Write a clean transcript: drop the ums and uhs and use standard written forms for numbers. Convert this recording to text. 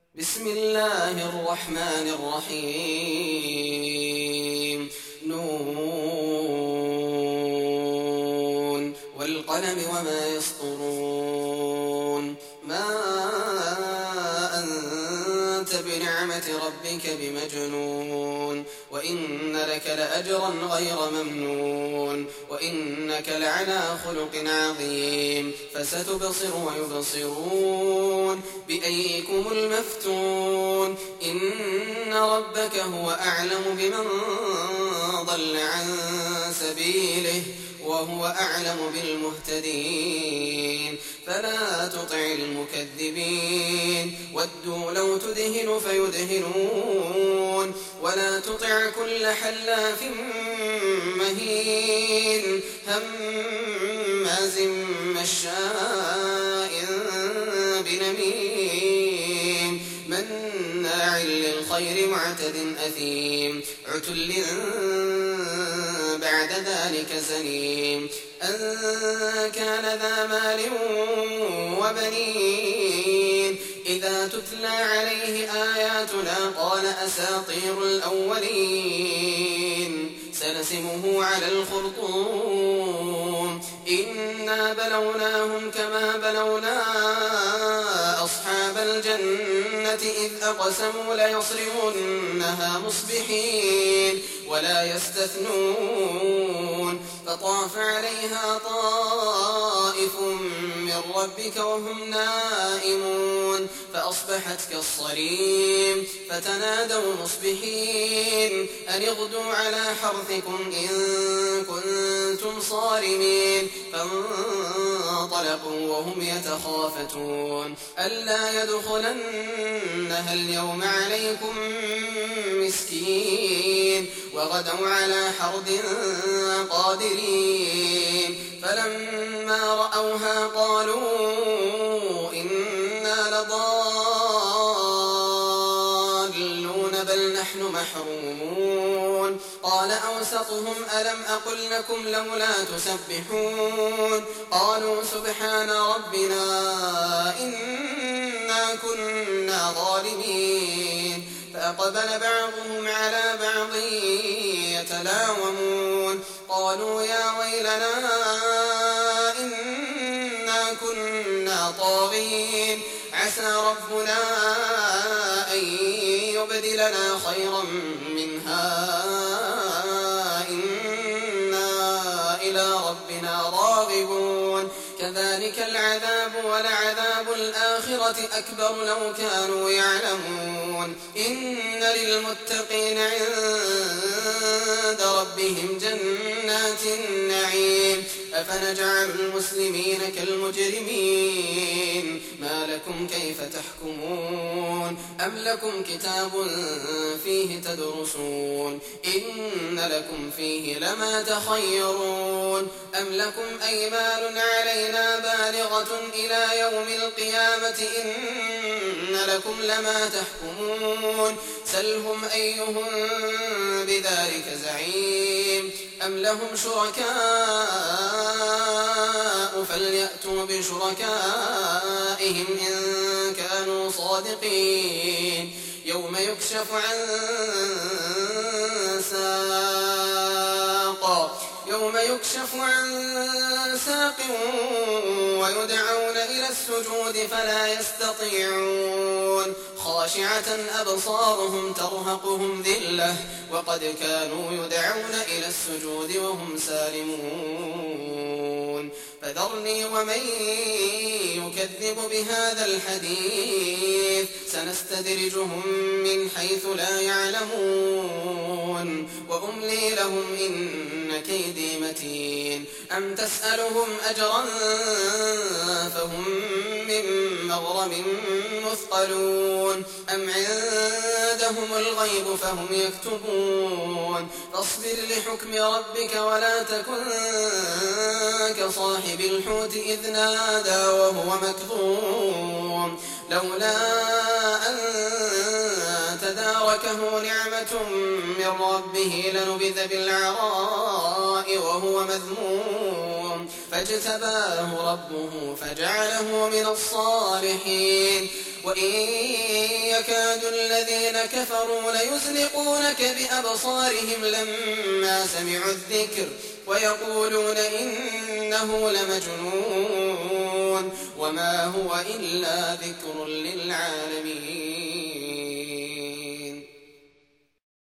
بسم الله الرحمن الرحيم نون والقلم وما يسطرون ما أنت بنعمة ربك بمجنون وإن لك لأجرا غير ممنون وإنك لعلى خلق عظيم فستبصر ويبصرون بأيكم المفتون إن ربك هو أعلم بمن ضل عن سبيله وهو أعلم بالمهتدين فلا تطع المكذبين ودوا لو تدهن فيدهنون ولا تطع كل حلاف مهين هماز مشاء بنميم مناع للخير معتد أثيم عتل بعد ذلك زنيم أن كان ذا مال وبنين إذا تتلى عليه آياتنا قال أساطير الأولين سنسمه على الخرطوم إنا بلوناهم كما بلونا أصحاب الجنة إذ أقسموا ليصرمنها مصبحين ولا يستثنون فطاف عليها طائف من ربك وهم نائمون فأصبحت كالصريم فتنادوا مصبحين أن اغدوا على حرثكم إن كنتم صارمين فانطلقوا وهم يتخافتون ألا يدخلنها اليوم عليكم مسكين وغدوا على حرد قادرين فلما رأوها قالوا إنا لضالون بل نحن محرومون قال أوسطهم ألم أقل لكم لولا تسبحون قالوا سبحان ربنا إنا كنا ظالمين فأقبل بعضهم على بعض يتلاومون قالوا يا ويلنا إنا كنا طاغين عسى ربنا أن يبدلنا خيرا منها إنا إلى ربنا راغبون كذلك العذاب ولعذاب الآخرة أكبر لو كانوا يعلمون إن للمتقين عند ربهم جنات النعيم أفنجعل المسلمين كالمجرمين ما لكم كيف تحكمون أم لكم كتاب فيه تدرسون إن لكم فيه لما تخيرون أم لكم أيمان علينا بالغة إلى يوم القيامة إن لكم لما تحكمون سلهم أيهم بذلك زعيم أم لهم شركاء فليأتوا بشركائهم إن كانوا صادقين يوم يكشف عن ساق ويدعون إلى السجود فلا يستطيعون خاشعة أبصارهم ترهقهم ذلة وقد كانوا يدعون إلى السجود وهم سالمون فذرني ومن يكذب بهذا الحديث سنستدرجهم من حيث لا يعلمون وأملي لهم إن كيدي متين أم تسألهم أجرا فهم من مغرم مثقلون أم عندهم الغيب فهم يكتبون فاصبر لحكم ربك ولا تكن كصاحب الحوت إذ نادى وهو مكظوم لولا أن تداركه نعمة من ربه لنبذ بالعراء وهو مذموم فاجتباه ربه فجعله من الصالحين وإن يكاد الذين كفروا ليزلقونك بأبصارهم لما سمعوا الذكر ويقولون إنه لمجنون وما هو إلا ذكر للعالمين.